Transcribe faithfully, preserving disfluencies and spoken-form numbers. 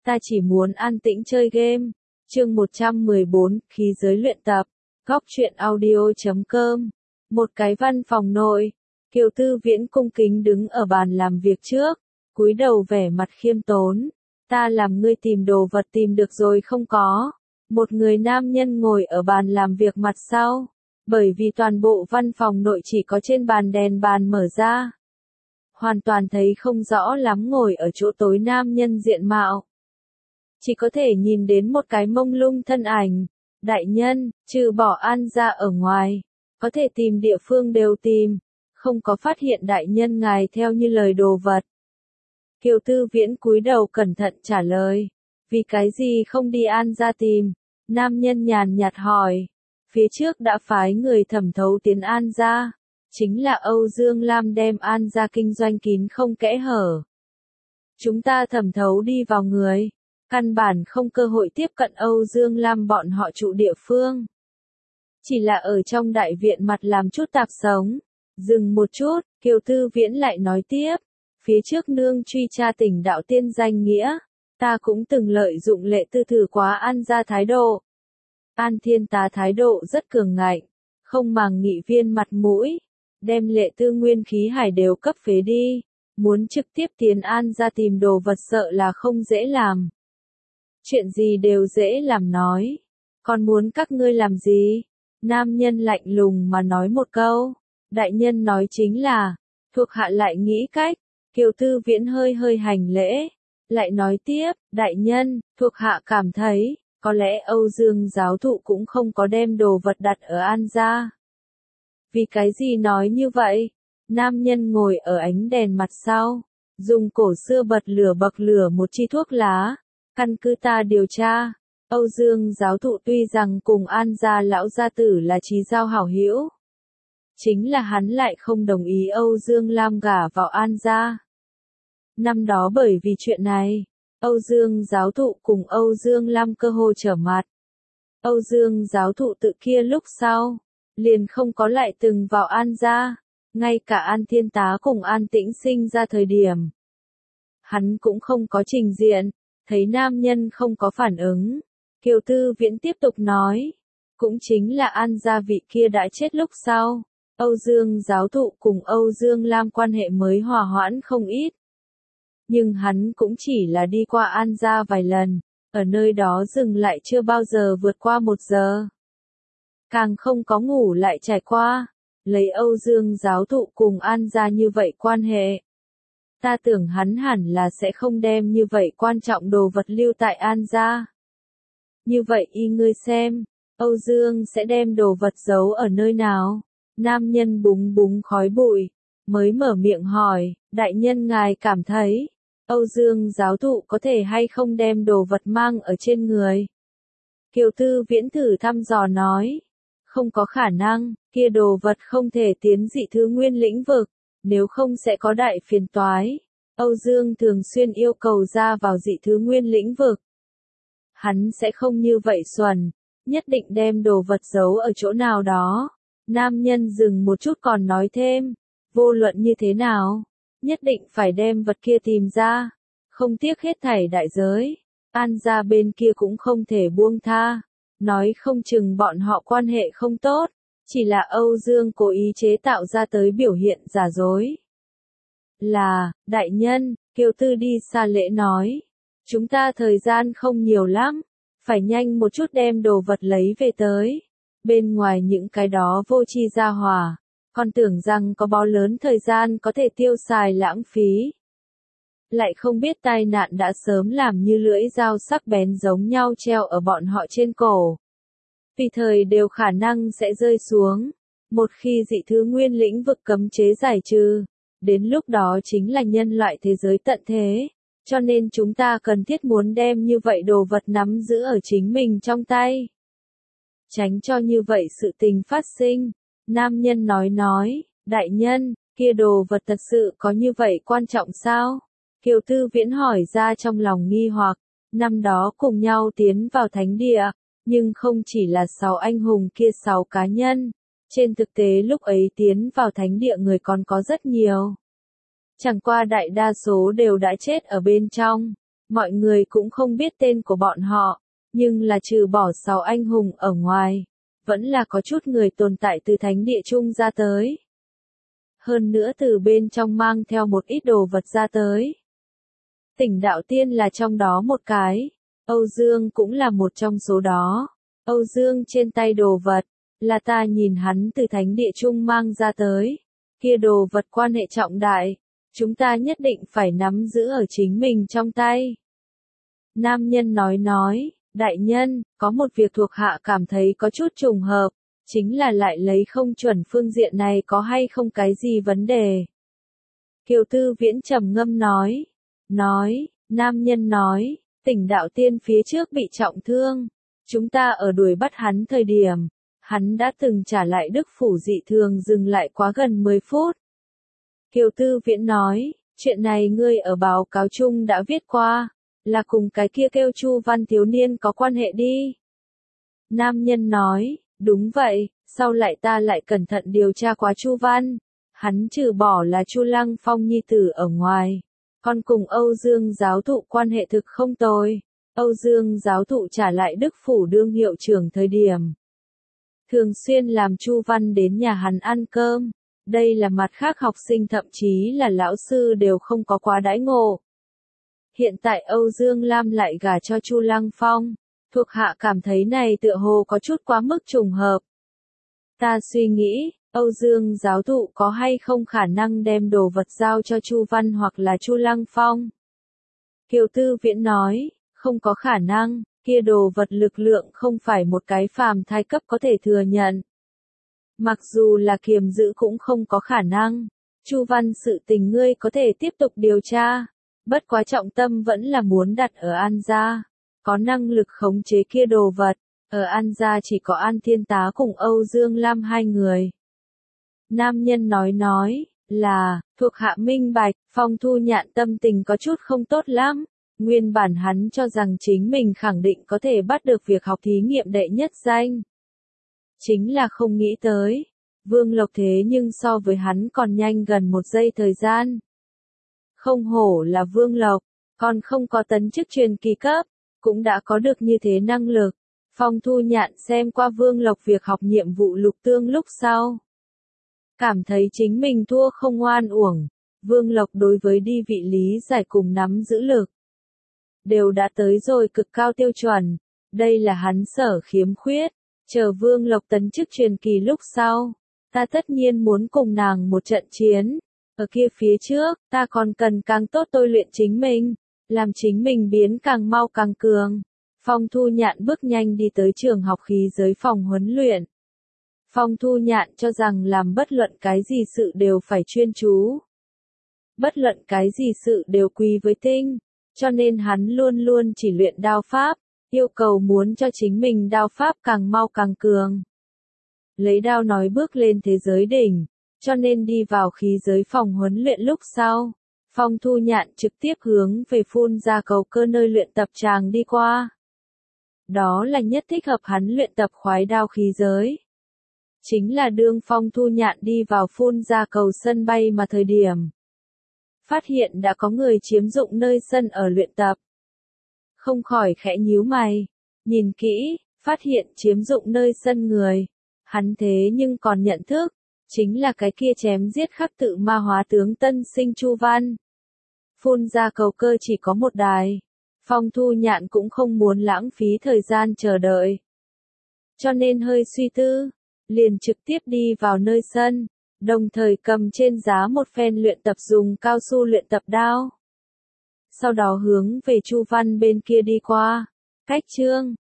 ta chỉ muốn an tĩnh chơi game. Chương một trăm mười bốn, khí giới luyện tập. Góc truyện audio chấm com. Một cái văn phòng nội, Kiều Tư Viễn cung kính đứng ở bàn làm việc trước, cúi đầu vẻ mặt khiêm tốn. Ta làm ngươi tìm đồ vật tìm được rồi không có? Một người nam nhân ngồi ở bàn làm việc mặt sau, bởi vì toàn bộ văn phòng nội chỉ có trên bàn đèn bàn mở ra. Hoàn toàn thấy không rõ lắm ngồi ở chỗ tối nam nhân diện mạo. Chỉ có thể nhìn đến một cái mông lung thân ảnh. Đại nhân, trừ bỏ An ra ở ngoài, có thể tìm địa phương đều tìm, không có phát hiện đại nhân ngài theo như lời đồ vật. Kiều Tư Viễn cúi đầu cẩn thận trả lời, vì cái gì không đi An ra tìm? Nam nhân nhàn nhạt hỏi, phía trước đã phái người thẩm thấu tiến An ra, chính là Âu Dương Lam đem An ra kinh doanh kín không kẽ hở. Chúng ta thẩm thấu đi vào người, căn bản không cơ hội tiếp cận Âu Dương Lam bọn họ trụ địa phương. Chỉ là ở trong đại viện mặt làm chút tạp sống. Dừng một chút, Kiều Tư Viễn lại nói tiếp, phía trước nương truy tra tỉnh đạo tiên danh nghĩa, ta cũng từng lợi dụng lệ tư thử quá An ra thái độ. An Thiên Tá thái độ rất cường ngạnh, không màng nghị viên mặt mũi, đem lệ tư nguyên khí hải đều cấp phế đi, muốn trực tiếp tiến An ra tìm đồ vật sợ là không dễ làm. Chuyện gì đều dễ làm nói, còn muốn các ngươi làm gì? Nam nhân lạnh lùng mà nói một câu, đại nhân nói chính là, thuộc hạ lại nghĩ cách. Kiều Tư Viễn hơi hơi hành lễ, lại nói tiếp, đại nhân, thuộc hạ cảm thấy, có lẽ Âu Dương giáo thụ cũng không có đem đồ vật đặt ở An gia. Vì cái gì nói như vậy? Nam nhân ngồi ở ánh đèn mặt sau, dùng cổ xưa bật lửa bậc lửa một chi thuốc lá, căn cứ ta điều tra, Âu Dương giáo thụ tuy rằng cùng An gia lão gia tử là chí giao hảo hữu, chính là hắn lại không đồng ý Âu Dương Lam gả vào An gia. Năm đó bởi vì chuyện này, Âu Dương giáo thụ cùng Âu Dương Lam cơ hồ trở mặt. Âu Dương giáo thụ tự kia lúc sau, liền không có lại từng vào An gia, ngay cả An Thiên Tá cùng An Tĩnh sinh ra thời điểm. Hắn cũng không có trình diện, thấy nam nhân không có phản ứng. Kiều Tư Viễn tiếp tục nói, cũng chính là An gia vị kia đã chết lúc sau, Âu Dương giáo thụ cùng Âu Dương Lam quan hệ mới hòa hoãn không ít. Nhưng hắn cũng chỉ là đi qua An gia vài lần, ở nơi đó dừng lại chưa bao giờ vượt qua một giờ. Càng không có ngủ lại trải qua, lấy Âu Dương giáo thụ cùng An gia như vậy quan hệ. Ta tưởng hắn hẳn là sẽ không đem như vậy quan trọng đồ vật lưu tại An gia. Như vậy y ngươi xem, Âu Dương sẽ đem đồ vật giấu ở nơi nào? Nam nhân búng búng khói bụi, mới mở miệng hỏi, đại nhân ngài cảm thấy, Âu Dương giáo thụ có thể hay không đem đồ vật mang ở trên người? Kiều Tư Viễn thử thăm dò nói, không có khả năng, kia đồ vật không thể tiến dị thứ nguyên lĩnh vực, nếu không sẽ có đại phiền toái. Âu Dương thường xuyên yêu cầu ra vào dị thứ nguyên lĩnh vực. Hắn sẽ không như vậy xuẩn, nhất định đem đồ vật giấu ở chỗ nào đó. Nam nhân dừng một chút còn nói thêm, vô luận như thế nào, nhất định phải đem vật kia tìm ra, không tiếc hết thảy đại giới. An gia bên kia cũng không thể buông tha, nói không chừng bọn họ quan hệ không tốt, chỉ là Âu Dương cố ý chế tạo ra tới biểu hiện giả dối. Là, đại nhân, Kiều Tư đi xa lễ nói, chúng ta thời gian không nhiều lắm, phải nhanh một chút đem đồ vật lấy về tới. Bên ngoài những cái đó vô tri gia hỏa, còn tưởng rằng có bao lớn thời gian có thể tiêu xài lãng phí. Lại không biết tai nạn đã sớm làm như lưỡi dao sắc bén giống nhau treo ở bọn họ trên cổ. Vì thời đều khả năng sẽ rơi xuống. Một khi dị thứ nguyên lĩnh vực cấm chế giải trừ, đến lúc đó chính là nhân loại thế giới tận thế. Cho nên chúng ta cần thiết muốn đem như vậy đồ vật nắm giữ ở chính mình trong tay. Tránh cho như vậy sự tình phát sinh. Nam nhân nói nói, đại nhân, kia đồ vật thật sự có như vậy quan trọng sao? Kiều Tư Viễn hỏi ra trong lòng nghi hoặc, năm đó cùng nhau tiến vào thánh địa, nhưng không chỉ là sáu anh hùng kia sáu cá nhân. Trên thực tế lúc ấy tiến vào thánh địa người còn có rất nhiều. Chẳng qua đại đa số đều đã chết ở bên trong. Mọi người cũng không biết tên của bọn họ, nhưng là trừ bỏ sáu anh hùng ở ngoài, vẫn là có chút người tồn tại từ thánh địa chung ra tới. Hơn nữa từ bên trong mang theo một ít đồ vật ra tới. Tỉnh đạo tiên là trong đó một cái, Âu Dương cũng là một trong số đó. Âu Dương trên tay đồ vật, là ta nhìn hắn từ thánh địa chung mang ra tới. Kia đồ vật quan hệ trọng đại, chúng ta nhất định phải nắm giữ ở chính mình trong tay. Nam nhân nói nói, đại nhân, có một việc thuộc hạ cảm thấy có chút trùng hợp, chính là lại lấy không chuẩn phương diện này có hay không cái gì vấn đề. Kiều Tư Viễn trầm ngâm nói, nói, nam nhân nói, tỉnh đạo tiên phía trước bị trọng thương, chúng ta ở đuổi bắt hắn thời điểm, hắn đã từng trả lại Đức Phủ dị thường dừng lại quá gần mười phút. Kiều Tư Viễn nói, chuyện này ngươi ở báo cáo chung đã viết qua, là cùng cái kia kêu Chu Văn thiếu niên có quan hệ đi. Nam nhân nói, đúng vậy, sau lại ta lại cẩn thận điều tra quá Chu Văn, hắn trừ bỏ là Chu Lăng Phong nhi tử ở ngoài, còn cùng Âu Dương giáo thụ quan hệ thực không tồi. Âu Dương giáo thụ trả lại Đức Phủ đương hiệu trưởng thời điểm. Thường xuyên làm Chu Văn đến nhà hắn ăn cơm, đây là mặt khác học sinh thậm chí là lão sư đều không có quá đãi ngộ. Hiện tại Âu Dương Lam lại gả cho Chu Lăng Phong, thuộc hạ cảm thấy này tựa hồ có chút quá mức trùng hợp. Ta suy nghĩ, Âu Dương giáo thụ có hay không khả năng đem đồ vật giao cho Chu Văn hoặc là Chu Lăng Phong. Kiều Tư Viễn nói, không có khả năng, kia đồ vật lực lượng không phải một cái phàm thai cấp có thể thừa nhận. Mặc dù là kiềm giữ cũng không có khả năng, Chu Văn sự tình ngươi có thể tiếp tục điều tra, bất quá trọng tâm vẫn là muốn đặt ở An gia, có năng lực khống chế kia đồ vật, ở An gia chỉ có An Thiên Tá cùng Âu Dương Lam hai người. Nam nhân nói nói, là, thuộc hạ minh bạch, Phong Thu Nhạn tâm tình có chút không tốt lắm. Nguyên bản hắn cho rằng chính mình khẳng định có thể bắt được việc học thí nghiệm đệ nhất danh. Chính là không nghĩ tới. Vương Lộc thế nhưng so với hắn còn nhanh gần một giây thời gian. Không hổ là Vương Lộc, còn không có tấn chức truyền kỳ cấp, cũng đã có được như thế năng lực. Phong Thu Nhạn xem qua Vương Lộc việc học nhiệm vụ lục tương lúc sau. Cảm thấy chính mình thua không oan uổng. Vương Lộc đối với đi vị lý giải cùng nắm giữ lực. Đều đã tới rồi cực cao tiêu chuẩn, đây là hắn sở khiếm khuyết, chờ Vương Lộc tấn chức truyền kỳ lúc sau, ta tất nhiên muốn cùng nàng một trận chiến, ở kia phía trước, ta còn cần càng tốt tôi luyện chính mình, làm chính mình biến càng mau càng cường. Phong Thu Nhạn bước nhanh đi tới trường học khí giới phòng huấn luyện. Phong Thu Nhạn cho rằng làm bất luận cái gì sự đều phải chuyên chú. Bất luận cái gì sự đều quý với tinh. Cho nên hắn luôn luôn chỉ luyện đao pháp, yêu cầu muốn cho chính mình đao pháp càng mau càng cường. Lấy đao nói bước lên thế giới đỉnh, cho nên đi vào khí giới phòng huấn luyện lúc sau. Phong Thu Nhạn trực tiếp hướng về phun ra cầu cơ nơi luyện tập tràng đi qua. Đó là nhất thích hợp hắn luyện tập khoái đao khí giới. Chính là đương Phong Thu Nhạn đi vào phun ra cầu sân bay mà thời điểm. Phát hiện đã có người chiếm dụng nơi sân ở luyện tập. Không khỏi khẽ nhíu mày, nhìn kỹ, phát hiện chiếm dụng nơi sân người. Hắn thế nhưng còn nhận thức, chính là cái kia chém giết khắc tự ma hóa tướng tân sinh Chu Văn. Phun ra cầu cơ chỉ có một đài. Phong Thu Nhạn cũng không muốn lãng phí thời gian chờ đợi. Cho nên hơi suy tư, liền trực tiếp đi vào nơi sân. Đồng thời cầm trên giá một phen luyện tập dùng cao su luyện tập đao. Sau đó hướng về Chu Văn bên kia đi qua. Cách chương